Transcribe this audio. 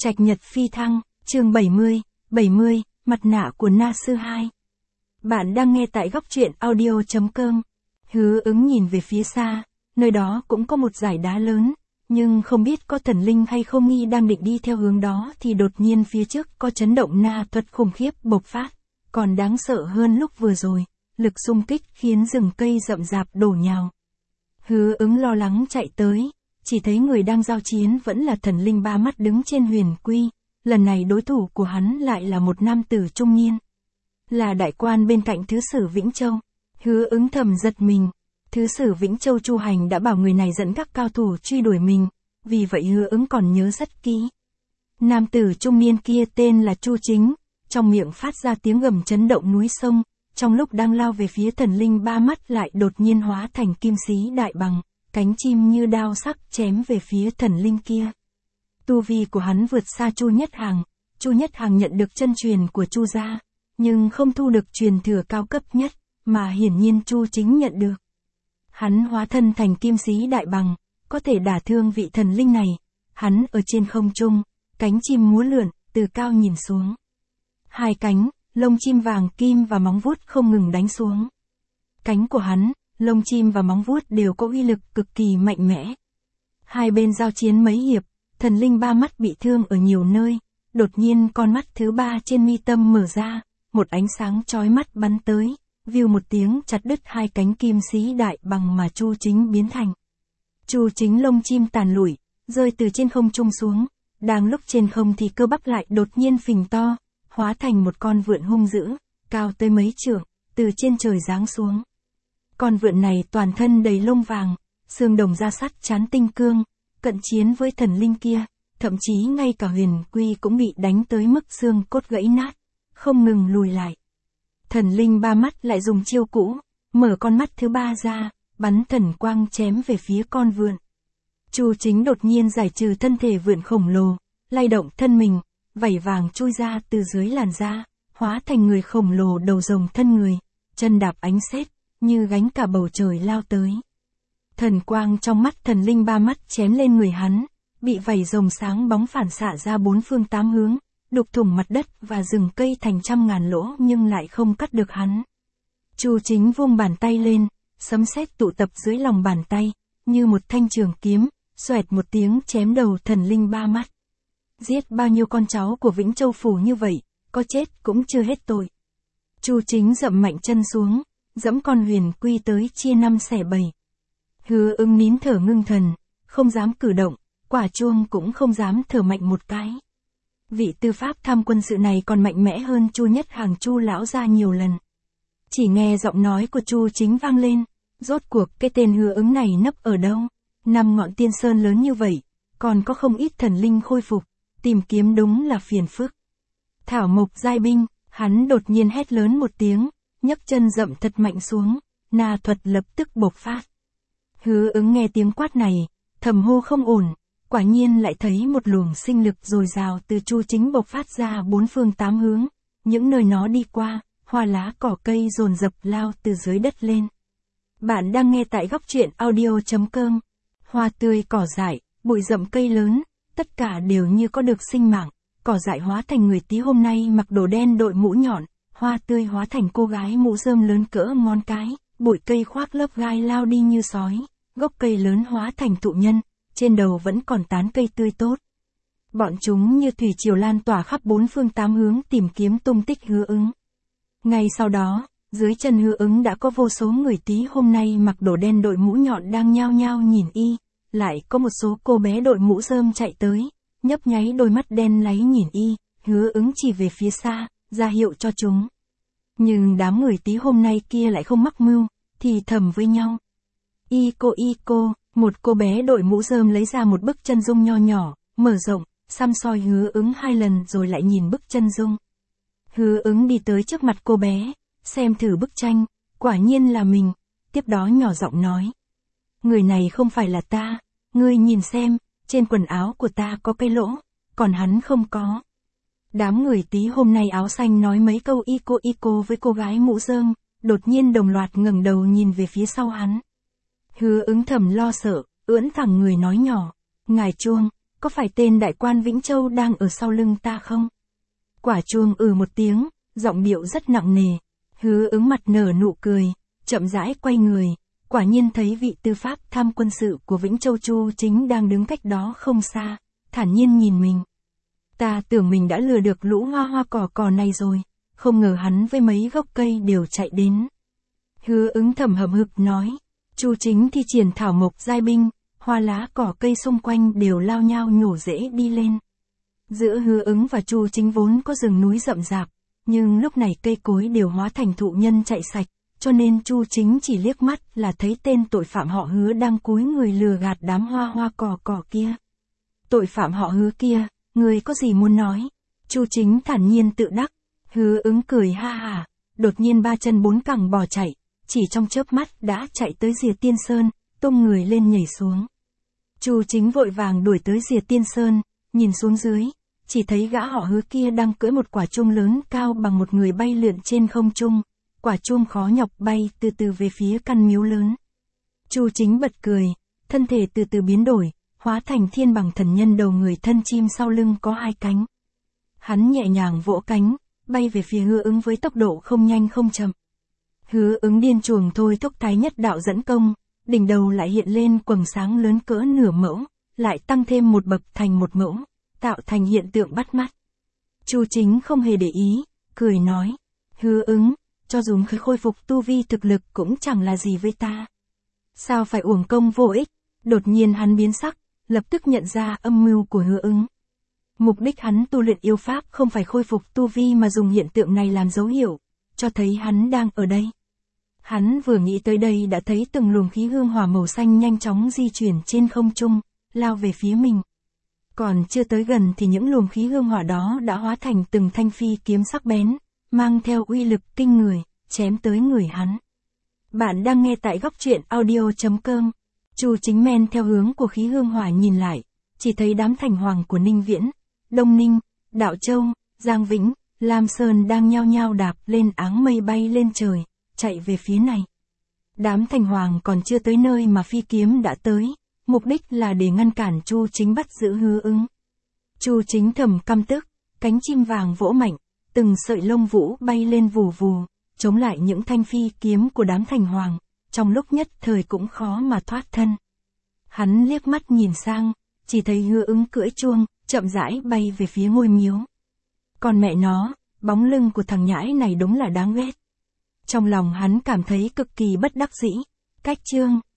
Trạch Nhật Phi Thăng, chương 70, mặt nạ của Na Sư 2. Bạn đang nghe tại góc truyện audio.com. Hứa Ứng nhìn về phía xa, nơi đó cũng có một dải đá lớn, nhưng không biết có thần linh hay không. Y đang định đi theo hướng đó thì đột nhiên phía trước có chấn động na thuật khủng khiếp bộc phát, còn đáng sợ hơn lúc vừa rồi, lực xung kích khiến rừng cây rậm rạp đổ nhào. Hứa Ứng lo lắng chạy tới, chỉ thấy người đang giao chiến vẫn là thần linh ba mắt đứng trên huyền quy, lần này đối thủ của hắn lại là một nam tử trung niên. Là đại quan bên cạnh Thứ Sử Vĩnh Châu. Hứa Ứng thầm giật mình, Thứ Sử Vĩnh Châu Chu Hành đã bảo người này dẫn các cao thủ truy đuổi mình, vì vậy Hứa Ứng còn nhớ rất kỹ. Nam tử trung niên kia tên là Chu Chính, trong miệng phát ra tiếng gầm chấn động núi sông, trong lúc đang lao về phía thần linh ba mắt lại đột nhiên hóa thành kim xí đại bằng, cánh chim như đao sắc chém về phía thần linh kia. Tu vi của hắn vượt xa Chu Nhất Hàng, Chu Nhất Hàng nhận được chân truyền của Chu gia, nhưng không thu được truyền thừa cao cấp nhất, mà hiển nhiên Chu Chính nhận được. Hắn hóa thân thành kim xí đại bằng, có thể đả thương vị thần linh này. Hắn ở trên không trung, cánh chim múa lượn, từ cao nhìn xuống. Hai cánh, lông chim vàng kim và móng vuốt không ngừng đánh xuống. Cánh của hắn, lông chim và móng vuốt đều có uy lực cực kỳ mạnh mẽ. Hai bên giao chiến mấy hiệp, thần linh ba mắt bị thương ở nhiều nơi, đột nhiên con mắt thứ ba trên mi tâm mở ra, một ánh sáng chói mắt bắn tới, view một tiếng chặt đứt hai cánh kim xí đại bằng mà Chu Chính biến thành. Chu Chính lông chim tàn lụi, rơi từ trên không trung xuống, đang lúc trên không thì cơ bắp lại đột nhiên phình to, hóa thành một con vượn hung dữ, cao tới mấy trượng, từ trên trời giáng xuống. Con vượn này toàn thân đầy lông vàng, xương đồng da sắt chán tinh cương, cận chiến với thần linh kia, thậm chí ngay cả huyền quy cũng bị đánh tới mức xương cốt gãy nát, không ngừng lùi lại. Thần linh ba mắt lại dùng chiêu cũ, mở con mắt thứ ba ra, bắn thần quang chém về phía con vượn. Chu Chính đột nhiên giải trừ thân thể vượn khổng lồ, lay động thân mình, vảy vàng chui ra từ dưới làn da, hóa thành người khổng lồ đầu rồng thân người, chân đạp ánh sét, như gánh cả bầu trời lao tới. Thần quang trong mắt thần linh ba mắt chém lên người hắn, bị vảy rồng sáng bóng phản xạ ra bốn phương tám hướng, đục thủng mặt đất và rừng cây thành trăm ngàn lỗ nhưng lại không cắt được hắn. Chu Chính vung bàn tay lên, sấm sét tụ tập dưới lòng bàn tay, như một thanh trường kiếm, xoẹt một tiếng chém đầu thần linh ba mắt. Giết bao nhiêu con cháu của Vĩnh Châu phủ như vậy, có chết cũng chưa hết tội. Chu Chính dậm mạnh chân xuống, dẫm con huyền quy tới chia năm xẻ bảy. Hứa Ứng nín thở ngưng thần, không dám cử động, quả chuông cũng không dám thở mạnh một cái. Vị tư pháp tham quân sự này còn mạnh mẽ hơn Chu Nhất Hàng Chu lão gia nhiều lần. Chỉ nghe giọng nói của Chu Chính vang lên, rốt cuộc cái tên Hứa Ứng này nấp ở đâu? 5 ngọn tiên sơn lớn như vậy, còn có không ít thần linh khôi phục, tìm kiếm đúng là phiền phức. Thảo mộc giai binh, hắn đột nhiên hét lớn một tiếng, nhấc chân dậm thật mạnh xuống, na thuật lập tức bộc phát. Hứa Ứng nghe tiếng quát này, thầm hô không ổn, quả nhiên lại thấy một luồng sinh lực dồi dào từ Chu Chính bộc phát ra bốn phương tám hướng, những nơi nó đi qua, hoa lá cỏ cây dồn dập lao từ dưới đất lên. Bạn đang nghe tại góc truyện audio.com. Hoa tươi cỏ dại, bụi rậm cây lớn, tất cả đều như có được sinh mạng. Cỏ dại hóa thành người tí hôm nay mặc đồ đen đội mũ nhọn, hoa tươi hóa thành cô gái mũ rơm lớn cỡ ngón cái, bụi cây khoác lớp gai lao đi như sói, gốc cây lớn hóa thành thụ nhân, trên đầu vẫn còn tán cây tươi tốt. Bọn chúng như thủy triều lan tỏa khắp bốn phương tám hướng tìm kiếm tung tích Hứa Ứng. Ngay sau đó, dưới chân Hứa Ứng đã có vô số người tí hôm nay mặc đồ đen đội mũ nhọn đang nhao nhao nhìn y, lại có một số cô bé đội mũ rơm chạy tới, nhấp nháy đôi mắt đen láy nhìn y. Hứa Ứng chỉ về phía xa, ra hiệu cho chúng. Nhưng đám người tí hôm nay kia lại không mắc mưu, thì thầm với nhau. Y cô, một cô bé đội mũ rơm lấy ra một bức chân dung nho nhỏ, mở rộng, xăm soi Hứa Ứng 2 lần rồi lại nhìn bức chân dung. Hứa Ứng đi tới trước mặt cô bé, xem thử bức tranh, quả nhiên là mình, tiếp đó nhỏ giọng nói. Người này không phải là ta, ngươi nhìn xem, trên quần áo của ta có cái lỗ, còn hắn không có. Đám người tí hôm nay áo xanh nói mấy câu y cô với cô gái mũ rơm, đột nhiên đồng loạt ngẩng đầu nhìn về phía sau hắn. Hứa Ứng thầm lo sợ, ưỡn thẳng người nói nhỏ, ngài chuông, có phải tên đại quan Vĩnh Châu đang ở sau lưng ta không? Quả chuông một tiếng, giọng điệu rất nặng nề. Hứa Ứng mặt nở nụ cười, chậm rãi quay người, quả nhiên thấy vị tư pháp tham quân sự của Vĩnh Châu Chu Chính đang đứng cách đó không xa, thản nhiên nhìn mình. Ta tưởng mình đã lừa được lũ hoa hoa cỏ này rồi, không ngờ hắn với mấy gốc cây đều chạy đến. Hứa Ứng thầm hậm hực nói, Chu Chính thi triển thảo mộc giai binh, hoa lá cỏ cây xung quanh đều lao nhao nhổ rễ đi lên. Giữa Hứa Ứng và Chu Chính vốn có rừng núi rậm rạp, nhưng lúc này cây cối đều hóa thành thụ nhân chạy sạch, cho nên Chu Chính chỉ liếc mắt là thấy tên tội phạm họ Hứa đang cúi người lừa gạt đám hoa hoa cỏ kia. Tội phạm họ Hứa kia, người có gì muốn nói? Chu Chính thản nhiên tự đắc. Hứa Ứng cười ha hả, đột nhiên ba chân bốn cẳng bò chạy, chỉ trong chớp mắt đã chạy tới Rìa Tiên Sơn, tung người lên nhảy xuống. Chu Chính vội vàng đuổi tới Rìa Tiên Sơn, nhìn xuống dưới, chỉ thấy gã họ Hứa kia đang cưỡi một quả chuông lớn cao bằng một người bay lượn trên không trung, quả chuông khó nhọc bay từ từ về phía căn miếu lớn. Chu Chính bật cười, thân thể từ từ biến đổi, hóa thành thiên bằng thần nhân đầu người thân chim sau lưng có hai cánh. Hắn nhẹ nhàng vỗ cánh, bay về phía Hứa Ứng với tốc độ không nhanh không chậm. Hứa Ứng điên cuồng thôi thúc thái nhất đạo dẫn công, đỉnh đầu lại hiện lên quầng sáng lớn cỡ nửa mẫu, lại tăng thêm một bậc thành một mẫu, tạo thành hiện tượng bắt mắt. Chu Chính không hề để ý, cười nói, Hứa Ứng, cho dù khôi phục tu vi thực lực cũng chẳng là gì với ta. Sao phải uổng công vô ích? Đột nhiên hắn biến sắc, lập tức nhận ra âm mưu của Hứa Ứng. Mục đích hắn tu luyện yêu pháp không phải khôi phục tu vi mà dùng hiện tượng này làm dấu hiệu, cho thấy hắn đang ở đây. Hắn vừa nghĩ tới đây đã thấy từng luồng khí hương hỏa màu xanh nhanh chóng di chuyển trên không trung, lao về phía mình. Còn chưa tới gần thì những luồng khí hương hỏa đó đã hóa thành từng thanh phi kiếm sắc bén, mang theo uy lực kinh người, chém tới người hắn. Bạn đang nghe tại góc truyện audio.com. Chu Chính men theo hướng của khí hương hỏa nhìn lại, chỉ thấy đám thành hoàng của Ninh Viễn, Đông Ninh, Đạo Châu, Giang Vĩnh, Lam Sơn đang nhao nhao đạp lên áng mây bay lên trời, chạy về phía này. Đám thành hoàng còn chưa tới nơi mà phi kiếm đã tới, mục đích là để ngăn cản Chu Chính bắt giữ Hứa Ứng. Chu Chính thầm căm tức, cánh chim vàng vỗ mạnh, từng sợi lông vũ bay lên vù vù, chống lại những thanh phi kiếm của đám thành hoàng, trong lúc nhất thời cũng khó mà thoát thân. Hắn liếc mắt nhìn sang, chỉ thấy Hứa Ứng cưỡi chuông, chậm rãi bay về phía ngôi miếu. Còn mẹ nó, bóng lưng của thằng nhãi này đúng là đáng ghét. Trong lòng hắn cảm thấy cực kỳ bất đắc dĩ. Cách chương